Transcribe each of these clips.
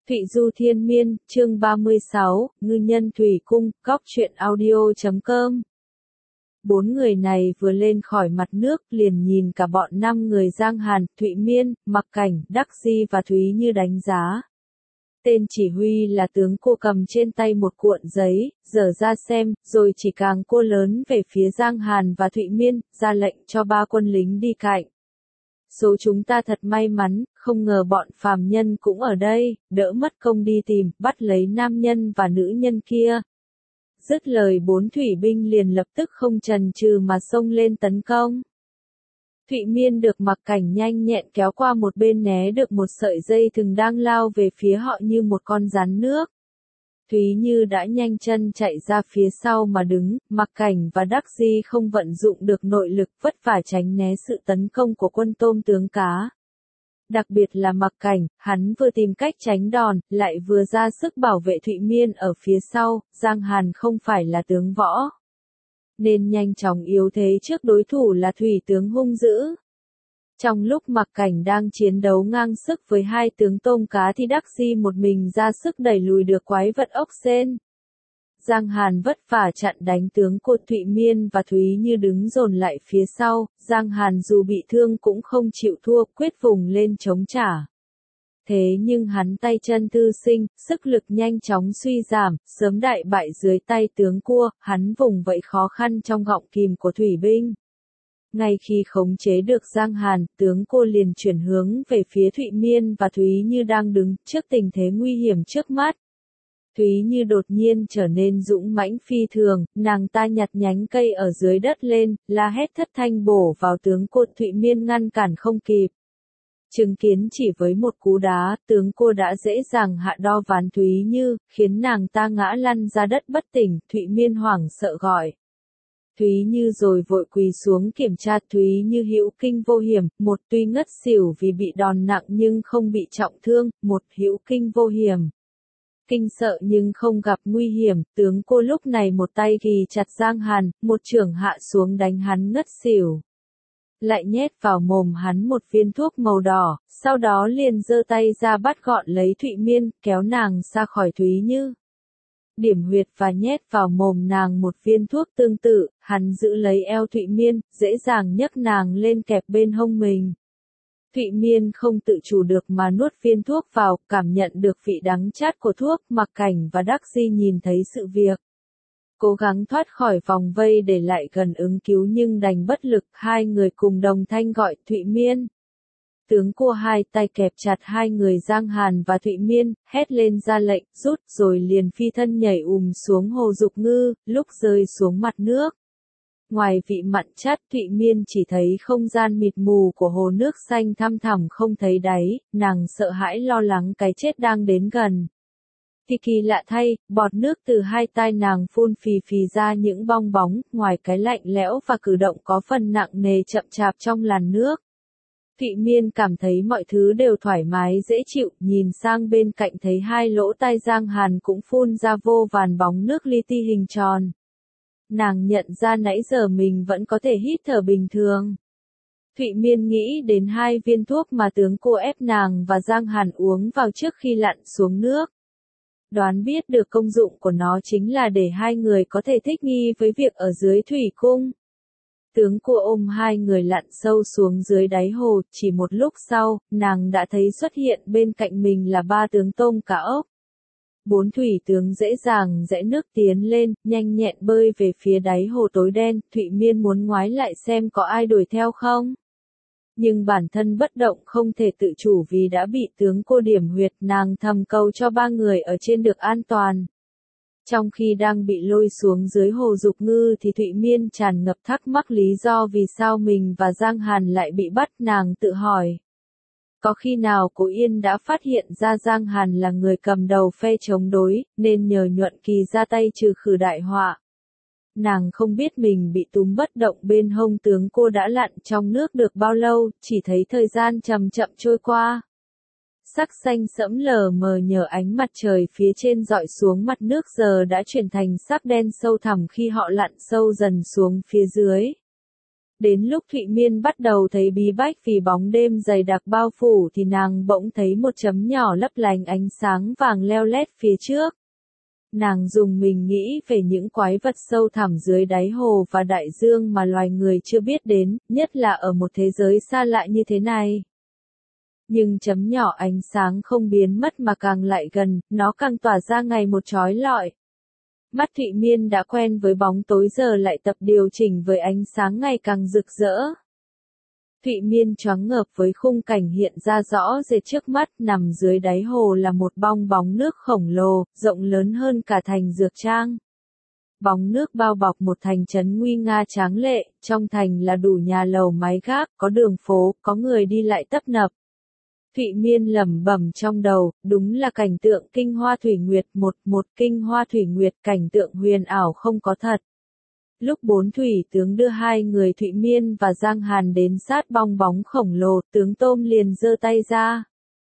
Thụy Du Thiên Miên, chương 36, Ngư Nhân Thủy Cung, Góc truyện audio.com. Bốn người này vừa lên khỏi mặt nước liền nhìn cả bọn năm người Giang Hàn, Thụy Miên, Mặc Cảnh, Đắc Di và Thúy Như đánh giá. Tên chỉ huy là tướng cô cầm trên tay một cuộn giấy, dở ra xem, rồi chỉ càng cô lớn về phía Giang Hàn và Thụy Miên, ra lệnh cho ba quân lính đi cạnh. Số chúng ta thật may mắn, không ngờ bọn phàm nhân cũng ở đây, đỡ mất công đi tìm, bắt lấy nam nhân và nữ nhân kia. Dứt lời bốn thủy binh liền lập tức không chần chừ mà xông lên tấn công. Thụy Miên được Mặc Cảnh nhanh nhẹn kéo qua một bên né được một sợi dây thừng đang lao về phía họ như một con rắn nước. Thúy Như đã nhanh chân chạy ra phía sau mà đứng, Mặc Cảnh và Đắc Di không vận dụng được nội lực vất vả tránh né sự tấn công của quân tôm tướng cá. Đặc biệt là Mặc Cảnh, hắn vừa tìm cách tránh đòn, lại vừa ra sức bảo vệ Thụy Miên ở phía sau, Giang Hàn không phải là tướng võ, nên nhanh chóng yếu thế trước đối thủ là thủy tướng hung dữ. Trong lúc Mặc Cảnh đang chiến đấu ngang sức với hai tướng tôm cá thì Đắc Di một mình ra sức đẩy lùi được quái vật ốc sên. Giang Hàn vất vả chặn đánh tướng của Thụy Miên và Thúy Như đứng dồn lại phía sau, Giang Hàn dù bị thương cũng không chịu thua, quyết vùng lên chống trả. Thế nhưng hắn tay chân thư sinh, sức lực nhanh chóng suy giảm, sớm đại bại dưới tay tướng cua, hắn vùng vẫy khó khăn trong gọng kìm của thủy binh. Ngay khi khống chế được Giang Hàn, tướng cô liền chuyển hướng về phía Thụy Miên và Thúy Như đang đứng trước tình thế nguy hiểm trước mắt. Thúy Như đột nhiên trở nên dũng mãnh phi thường, nàng ta nhặt nhánh cây ở dưới đất lên, la hét thất thanh bổ vào tướng cô. Thụy Miên ngăn cản không kịp. Chứng kiến chỉ với một cú đá, tướng cô đã dễ dàng hạ đo ván Thúy Như, khiến nàng ta ngã lăn ra đất bất tỉnh. Thụy Miên hoảng sợ gọi Thúy Như rồi vội quỳ xuống kiểm tra. Thúy Như hữu kinh vô hiểm, một tuy ngất xỉu vì bị đòn nặng nhưng không bị trọng thương, một hữu kinh vô hiểm. Kinh sợ nhưng không gặp nguy hiểm, tướng cô lúc này một tay ghì chặt Giang Hàn, một chưởng hạ xuống đánh hắn ngất xỉu. Lại nhét vào mồm hắn một viên thuốc màu đỏ, sau đó liền giơ tay ra bắt gọn lấy Thụy Miên, kéo nàng ra khỏi Thúy Như. Điểm huyệt và nhét vào mồm nàng một viên thuốc tương tự, hắn giữ lấy eo Thụy Miên, dễ dàng nhấc nàng lên kẹp bên hông mình. Thụy Miên không tự chủ được mà nuốt viên thuốc vào, cảm nhận được vị đắng chát của thuốc. Mặc Cảnh và Đắc Di nhìn thấy sự việc, cố gắng thoát khỏi vòng vây để lại gần ứng cứu nhưng đành bất lực. Hai người cùng đồng thanh gọi Thụy Miên. Tướng cô hai tay kẹp chặt hai người Giang Hàn và Thụy Miên, hét lên ra lệnh, rút, rồi liền phi thân nhảy xuống hồ Dục Ngư. Lúc rơi xuống mặt nước, ngoài vị mặn chát, Thụy Miên chỉ thấy không gian mịt mù của hồ nước xanh thăm thẳm không thấy đáy, nàng sợ hãi lo lắng cái chết đang đến gần. Thì kỳ lạ thay, bọt nước từ hai tai nàng phun phì phì ra những bong bóng, ngoài cái lạnh lẽo và cử động có phần nặng nề chậm chạp trong làn nước. Thụy Miên cảm thấy mọi thứ đều thoải mái dễ chịu, nhìn sang bên cạnh thấy hai lỗ tai Giang Hàn cũng phun ra vô vàn bóng nước li ti hình tròn. Nàng nhận ra nãy giờ mình vẫn có thể hít thở bình thường. Thụy Miên nghĩ đến hai viên thuốc mà tướng cô ép nàng và Giang Hàn uống vào trước khi lặn xuống nước. Đoán biết được công dụng của nó chính là để hai người có thể thích nghi với việc ở dưới thủy cung. Tướng cô ôm hai người lặn sâu xuống dưới đáy hồ, chỉ một lúc sau, nàng đã thấy xuất hiện bên cạnh mình là ba tướng tôm cá ốc. Bốn thủy tướng dễ dàng rẽ nước tiến lên, nhanh nhẹn bơi về phía đáy hồ tối đen. Thụy Miên muốn ngoái lại xem có ai đuổi theo không. Nhưng bản thân bất động không thể tự chủ vì đã bị tướng cô điểm huyệt. Nàng thầm cầu cho ba người ở trên được an toàn. Trong khi đang bị lôi xuống dưới hồ Dục Ngư thì Thụy Miên tràn ngập thắc mắc lý do vì sao mình và Giang Hàn lại bị bắt. Nàng tự hỏi, có khi nào Cố Yên đã phát hiện ra Giang Hàn là người cầm đầu phe chống đối, nên nhờ Nhuận Kỳ ra tay trừ khử đại họa. Nàng không biết mình bị túm bất động bên hông tướng cô đã lặn trong nước được bao lâu, chỉ thấy thời gian chậm chậm trôi qua. Sắc xanh sẫm lờ mờ nhờ ánh mặt trời phía trên dọi xuống mặt nước giờ đã chuyển thành sắc đen sâu thẳm khi họ lặn sâu dần xuống phía dưới. Đến lúc Thụy Miên bắt đầu thấy bí bách vì bóng đêm dày đặc bao phủ thì nàng bỗng thấy một chấm nhỏ lấp lánh ánh sáng vàng leo lét phía trước. Nàng dùng mình nghĩ về những quái vật sâu thẳm dưới đáy hồ và đại dương mà loài người chưa biết đến, nhất là ở một thế giới xa lạ như thế này. Nhưng chấm nhỏ ánh sáng không biến mất mà càng lại gần, nó càng tỏa ra ngày một chói lọi. Mắt Thụy Miên đã quen với bóng tối giờ lại tập điều chỉnh với ánh sáng ngày càng rực rỡ. Thụy Miên choáng ngợp với khung cảnh hiện ra rõ rệt trước mắt, nằm dưới đáy hồ là một bong bóng nước khổng lồ, rộng lớn hơn cả thành Dược Trang. Bóng nước bao bọc một thành trấn nguy nga tráng lệ, trong thành là đủ nhà lầu mái gác, có đường phố, có người đi lại tấp nập. Thụy Miên lẩm bẩm trong đầu, đúng là cảnh tượng kinh hoa thủy nguyệt, một kinh hoa thủy nguyệt, cảnh tượng huyền ảo không có thật. Lúc bốn thủy tướng đưa hai người Thụy Miên và Giang Hàn đến sát bong bóng khổng lồ, tướng Tôm liền giơ tay ra.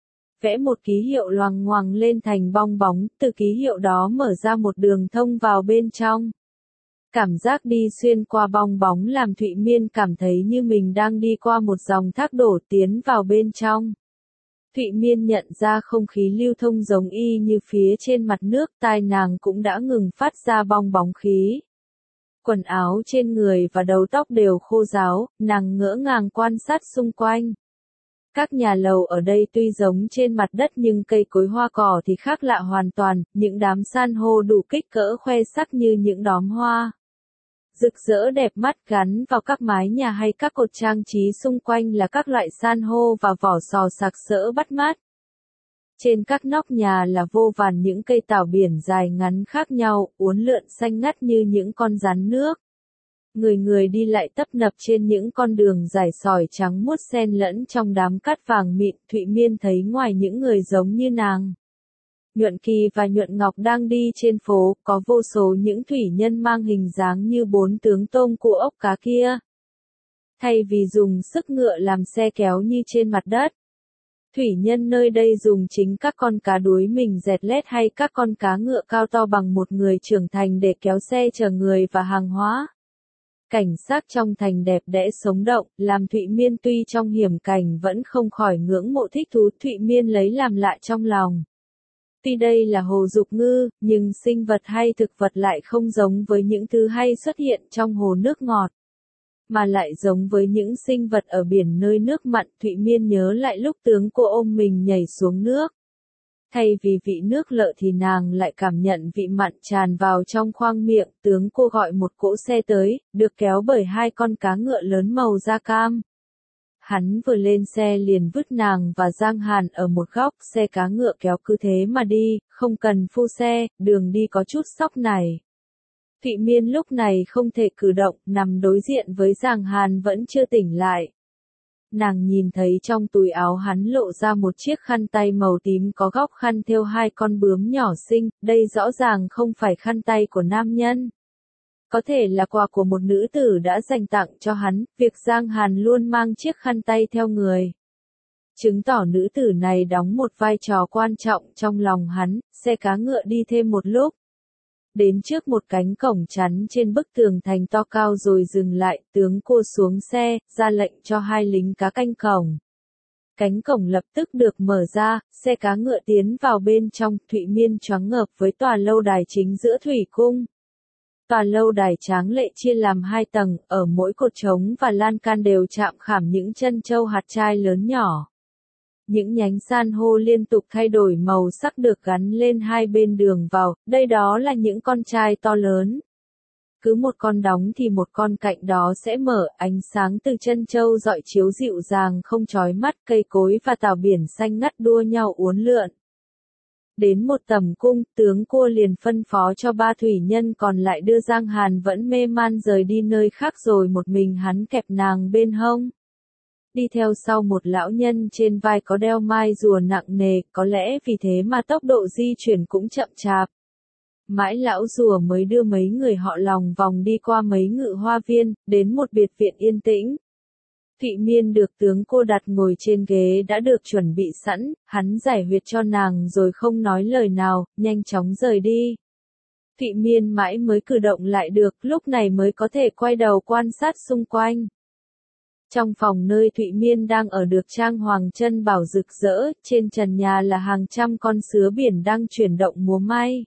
Vẽ một ký hiệu loằng ngoằng lên thành bong bóng, từ ký hiệu đó mở ra một đường thông vào bên trong. Cảm giác đi xuyên qua bong bóng làm Thụy Miên cảm thấy như mình đang đi qua một dòng thác đổ tiến vào bên trong. Thụy Miên nhận ra không khí lưu thông giống y như phía trên mặt nước, tai nàng cũng đã ngừng phát ra bong bóng khí. Quần áo trên người và đầu tóc đều khô ráo, nàng ngỡ ngàng quan sát xung quanh. Các nhà lầu ở đây tuy giống trên mặt đất nhưng cây cối hoa cỏ thì khác lạ hoàn toàn, những đám san hô đủ kích cỡ khoe sắc như những đóm hoa rực rỡ đẹp mắt gắn vào các mái nhà hay các cột trang trí xung quanh là các loại san hô và vỏ sò sặc sỡ bắt mắt. Trên các nóc nhà là vô vàn những cây tảo biển dài ngắn khác nhau, uốn lượn xanh ngắt như những con rắn nước. Người đi lại tấp nập trên những con đường dài sỏi trắng muốt xen lẫn trong đám cát vàng mịn. Thụy Miên thấy ngoài những người giống như nàng, Nhuận Kỳ và Nhuận Ngọc đang đi trên phố, có vô số những thủy nhân mang hình dáng như bốn tướng tôm cua ốc cá kia. Thay vì dùng sức ngựa làm xe kéo như trên mặt đất, thủy nhân nơi đây dùng chính các con cá đuối mình dẹt lết hay các con cá ngựa cao to bằng một người trưởng thành để kéo xe chở người và hàng hóa. Cảnh sắc trong thành đẹp đẽ sống động, làm Thụy Miên tuy trong hiểm cảnh vẫn không khỏi ngưỡng mộ thích thú. Thụy Miên lấy làm lạ trong lòng. Tuy đây là hồ dục ngư, nhưng sinh vật hay thực vật lại không giống với những thứ hay xuất hiện trong hồ nước ngọt, mà lại giống với những sinh vật ở biển nơi nước mặn. Thụy Miên nhớ lại lúc tướng cô ôm mình nhảy xuống nước. Thay vì vị nước lợ thì nàng lại cảm nhận vị mặn tràn vào trong khoang miệng. Tướng cô gọi một cỗ xe tới, được kéo bởi hai con cá ngựa lớn màu da cam. Hắn vừa lên xe liền vứt nàng và Giang Hàn ở một góc, xe cá ngựa kéo cứ thế mà đi, không cần phu xe, đường đi có chút sóc này. Thụy Miên lúc này không thể cử động, nằm đối diện với Giang Hàn vẫn chưa tỉnh lại. Nàng nhìn thấy trong túi áo hắn lộ ra một chiếc khăn tay màu tím có góc khăn thêu hai con bướm nhỏ xinh, đây rõ ràng không phải khăn tay của nam nhân. Có thể là quà của một nữ tử đã dành tặng cho hắn, việc Giang Hàn luôn mang chiếc khăn tay theo người, chứng tỏ nữ tử này đóng một vai trò quan trọng trong lòng hắn. Xe cá ngựa đi thêm một lúc, đến trước một cánh cổng chắn trên bức tường thành to cao rồi dừng lại. Tướng cô xuống xe, ra lệnh cho hai lính cá canh cổng. Cánh cổng lập tức được mở ra, xe cá ngựa tiến vào bên trong. Thụy Miên choáng ngợp với tòa lâu đài chính giữa thủy cung. Tòa lâu đài tráng lệ chia làm hai tầng, ở mỗi cột trống và lan can đều chạm khảm những chân châu hạt trai lớn nhỏ. Những nhánh san hô liên tục thay đổi màu sắc được gắn lên hai bên đường vào, đây đó là những con trai to lớn. Cứ một con đóng thì một con cạnh đó sẽ mở, ánh sáng từ chân châu rọi chiếu dịu dàng không chói mắt, cây cối và tảo biển xanh ngắt đua nhau uốn lượn. Đến một tầm cung, tướng cô liền phân phó cho ba thủy nhân còn lại đưa Giang Hàn vẫn mê man rời đi nơi khác rồi một mình hắn kẹp nàng bên hông. Đi theo sau một lão nhân trên vai có đeo mai rùa nặng nề, có lẽ vì thế mà tốc độ di chuyển cũng chậm chạp. Mãi lão rùa mới đưa mấy người họ lòng vòng đi qua mấy ngự hoa viên, đến một biệt viện yên tĩnh. Thụy Miên được tướng cô đặt ngồi trên ghế đã được chuẩn bị sẵn, hắn giải huyệt cho nàng rồi không nói lời nào, nhanh chóng rời đi. Thụy Miên mãi mới cử động lại được, lúc này mới có thể quay đầu quan sát xung quanh. Trong phòng nơi Thụy Miên đang ở được trang hoàng chân bảo rực rỡ, trên trần nhà là hàng trăm con sứa biển đang chuyển động múa may.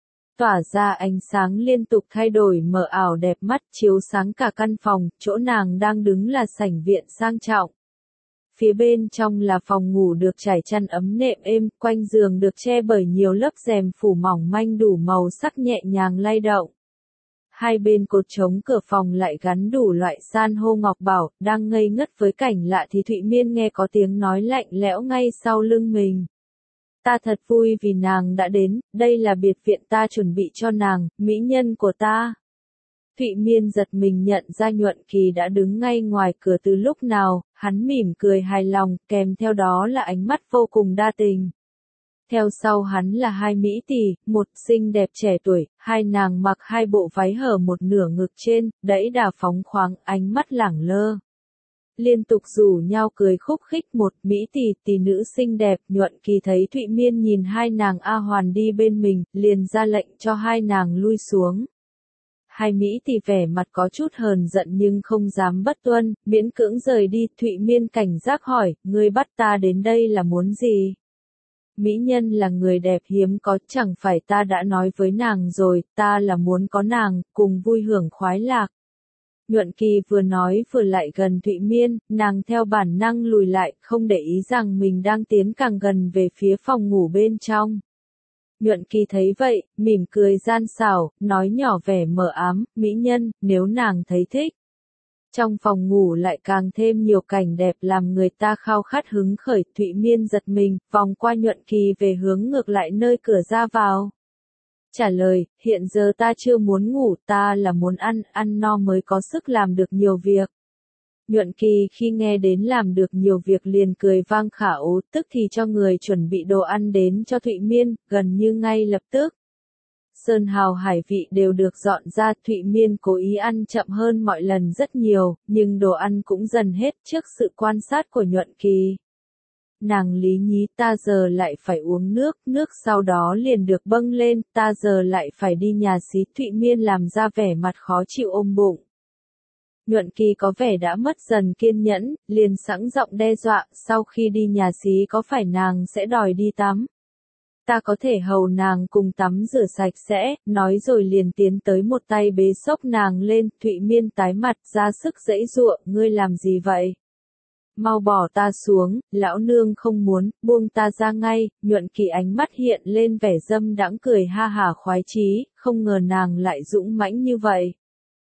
Tỏa ra ánh sáng liên tục thay đổi mờ ảo đẹp mắt chiếu sáng cả căn phòng, chỗ nàng đang đứng là sảnh viện sang trọng. Phía bên trong là phòng ngủ được trải chăn ấm nệm êm, quanh giường được che bởi nhiều lớp rèm phủ mỏng manh đủ màu sắc nhẹ nhàng lay động. Hai bên cột trống cửa phòng lại gắn đủ loại san hô ngọc bảo, đang ngây ngất với cảnh lạ thì Thụy Miên nghe có tiếng nói lạnh lẽo ngay sau lưng mình. Ta thật vui vì nàng đã đến, đây là biệt viện ta chuẩn bị cho nàng, mỹ nhân của ta. Thụy Miên giật mình nhận ra Nhuận Kỳ đã đứng ngay ngoài cửa từ lúc nào, hắn mỉm cười hài lòng, kèm theo đó là ánh mắt vô cùng đa tình. Theo sau hắn là hai mỹ tỳ, một xinh đẹp trẻ tuổi, hai nàng mặc hai bộ váy hở một nửa ngực trên, đẫy đà phóng khoáng, ánh mắt lẳng lơ. Liên tục rủ nhau cười khúc khích một mỹ tỳ nữ xinh đẹp, Nhuận Kỳ thấy Thụy Miên nhìn hai nàng A Hoàn đi bên mình, liền ra lệnh cho hai nàng lui xuống. Hai mỹ tỳ vẻ mặt có chút hờn giận nhưng không dám bất tuân, miễn cưỡng rời đi, Thụy Miên cảnh giác hỏi, ngươi bắt ta đến đây là muốn gì? Mỹ nhân là người đẹp hiếm có, chẳng phải ta đã nói với nàng rồi, ta là muốn có nàng, cùng vui hưởng khoái lạc. Nhuận Kỳ vừa nói vừa lại gần Thụy Miên, nàng theo bản năng lùi lại, không để ý rằng mình đang tiến càng gần về phía phòng ngủ bên trong. Nhuận Kỳ thấy vậy, mỉm cười gian xảo, nói nhỏ vẻ mờ ám, mỹ nhân, nếu nàng thấy thích. Trong phòng ngủ lại càng thêm nhiều cảnh đẹp làm người ta khao khát hứng khởi, Thụy Miên giật mình, vòng qua Nhuận Kỳ về hướng ngược lại nơi cửa ra vào. Trả lời, hiện giờ ta chưa muốn ngủ, ta là muốn ăn no mới có sức làm được nhiều việc. Nhuận Kỳ khi nghe đến làm được nhiều việc liền cười vang khả ố, tức thì cho người chuẩn bị đồ ăn đến cho Thụy Miên, gần như ngay lập tức. Sơn hào hải vị đều được dọn ra, Thụy Miên cố ý ăn chậm hơn mọi lần rất nhiều, nhưng đồ ăn cũng dần hết trước sự quan sát của Nhuận Kỳ. Nàng lý nhí, ta giờ lại phải uống nước sau đó liền được bâng lên, ta giờ lại phải đi nhà xí, Thụy Miên làm ra vẻ mặt khó chịu ôm bụng. Nhuận Kỳ có vẻ đã mất dần kiên nhẫn, liền sẵn giọng đe dọa, sau khi đi nhà xí có phải nàng sẽ đòi đi tắm? Ta có thể hầu nàng cùng tắm rửa sạch sẽ, nói rồi liền tiến tới một tay bế xốc nàng lên, Thụy Miên tái mặt ra sức giãy giụa, ngươi làm gì vậy? Mau bỏ ta xuống, lão nương không muốn, buông ta ra ngay, Nhuận Kỳ ánh mắt hiện lên vẻ dâm đãng cười ha hả khoái chí, không ngờ nàng lại dũng mãnh như vậy.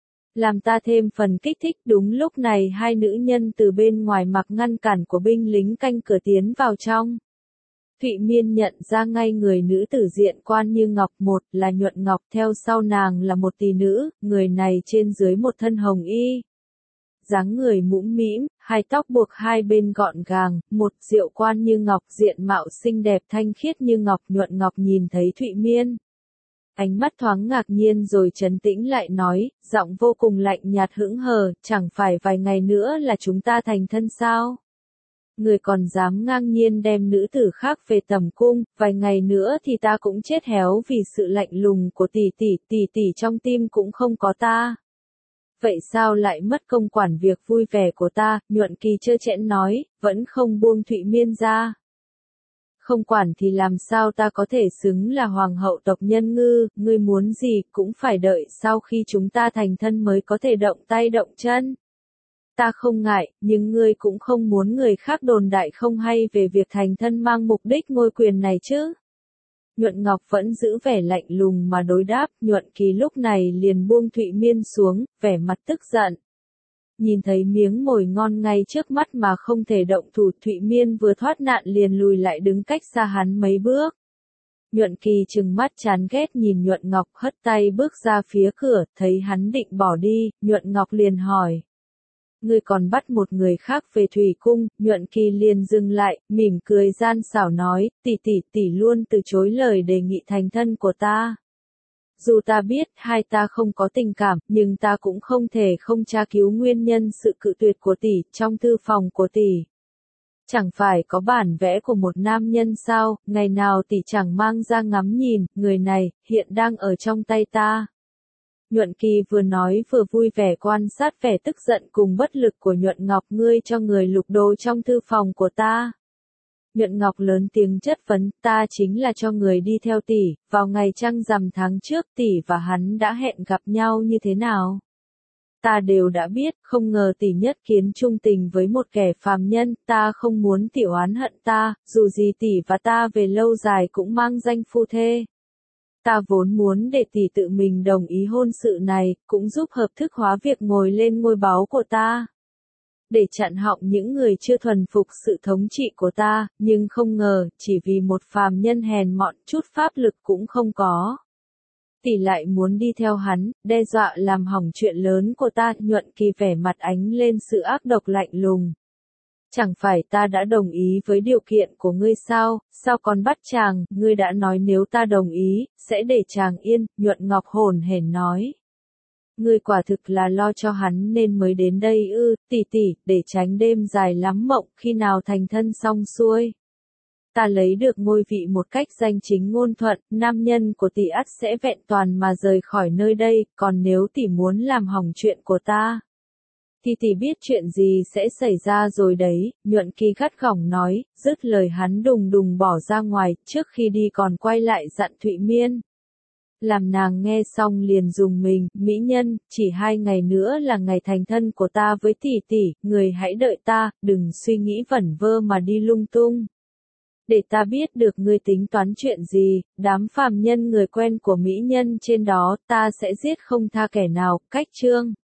Làm ta thêm phần kích thích, đúng lúc này hai nữ nhân từ bên ngoài mặc ngăn cản của binh lính canh cửa tiến vào trong. Thụy Miên nhận ra ngay người nữ tử diện quan như ngọc, một là Nhuận Ngọc, theo sau nàng là một tỷ nữ, người này trên dưới một thân hồng y. Dáng người mũm mĩm, hai tóc buộc hai bên gọn gàng, một diệu quan như ngọc, diện mạo xinh đẹp thanh khiết như ngọc. Nhuận Ngọc nhìn thấy Thụy Miên, ánh mắt thoáng ngạc nhiên rồi trấn tĩnh lại nói, giọng vô cùng lạnh nhạt hững hờ, chẳng phải vài ngày nữa là chúng ta thành thân sao? Người còn dám ngang nhiên đem nữ tử khác về tầm cung, vài ngày nữa thì ta cũng chết héo vì sự lạnh lùng của tỷ trong tim cũng không có ta. Vậy sao lại mất công quản việc vui vẻ của ta? Nhuận Kỳ trơ trẽn nói, vẫn không buông Thụy Miên ra. Không quản thì làm sao ta có thể xứng là hoàng hậu tộc Nhân Ngư, ngươi muốn gì cũng phải đợi sau khi chúng ta thành thân mới có thể động tay động chân. Ta không ngại, nhưng ngươi cũng không muốn người khác đồn đại không hay về việc thành thân mang mục đích ngôi quyền này chứ. Nhuận Ngọc vẫn giữ vẻ lạnh lùng mà đối đáp, Nhuận Kỳ lúc này liền buông Thụy Miên xuống, vẻ mặt tức giận. Nhìn thấy miếng mồi ngon ngay trước mắt mà không thể động thủ, Thụy Miên vừa thoát nạn liền lùi lại đứng cách xa hắn mấy bước. Nhuận Kỳ trừng mắt chán ghét nhìn Nhuận Ngọc, hất tay bước ra phía cửa, thấy hắn định bỏ đi, Nhuận Ngọc liền hỏi. Ngươi còn bắt một người khác về thủy cung, Nhuận Kỳ liền dừng lại, mỉm cười gian xảo nói, tỷ luôn từ chối lời đề nghị thành thân của ta. Dù ta biết hai ta không có tình cảm, nhưng ta cũng không thể không tra cứu nguyên nhân sự cự tuyệt của tỷ trong thư phòng của tỷ. Chẳng phải có bản vẽ của một nam nhân sao, ngày nào tỷ chẳng mang ra ngắm nhìn, người này, hiện đang ở trong tay ta. Nhuận Kỳ vừa nói vừa vui vẻ quan sát vẻ tức giận cùng bất lực của Nhuận Ngọc. Ngươi cho người lục đồ trong thư phòng của ta. Nhuận Ngọc lớn tiếng chất vấn, ta chính là cho người đi theo tỷ, vào ngày trăng rằm tháng trước tỷ và hắn đã hẹn gặp nhau như thế nào. Ta đều đã biết, không ngờ tỷ nhất kiến trung tình với một kẻ phàm nhân, ta không muốn tỷ oán hận ta, dù gì tỷ và ta về lâu dài cũng mang danh phu thê. Ta vốn muốn để tỷ tự mình đồng ý hôn sự này, cũng giúp hợp thức hóa việc ngồi lên ngôi báu của ta. Để chặn họng những người chưa thuần phục sự thống trị của ta, nhưng không ngờ, chỉ vì một phàm nhân hèn mọn chút pháp lực cũng không có. Tỷ lại muốn đi theo hắn, đe dọa làm hỏng chuyện lớn của ta. Nhuận Kỳ vẻ mặt ánh lên sự ác độc lạnh lùng. Chẳng phải ta đã đồng ý với điều kiện của ngươi sao, sao còn bắt chàng, ngươi đã nói nếu ta đồng ý, sẽ để chàng yên, Nhuận Ngọc hồn hển nói. Ngươi quả thực là lo cho hắn nên mới đến đây ư, tỷ, để tránh đêm dài lắm mộng, khi nào thành thân xong xuôi. Ta lấy được ngôi vị một cách danh chính ngôn thuận, nam nhân của tỷ ắt sẽ vẹn toàn mà rời khỏi nơi đây, còn nếu tỷ muốn làm hỏng chuyện của ta, thì tỷ biết chuyện gì sẽ xảy ra rồi đấy. Nhuận Kỳ gắt gỏng nói, dứt lời hắn đùng đùng bỏ ra ngoài, trước khi đi còn quay lại dặn Thụy Miên. Làm nàng nghe xong liền rùng mình, mỹ nhân, chỉ 2 ngày nữa là ngày thành thân của ta với tỷ, người hãy đợi ta, đừng suy nghĩ vẩn vơ mà đi lung tung. Để ta biết được ngươi tính toán chuyện gì, đám phàm nhân người quen của mỹ nhân trên đó, ta sẽ giết không tha kẻ nào. Cách chương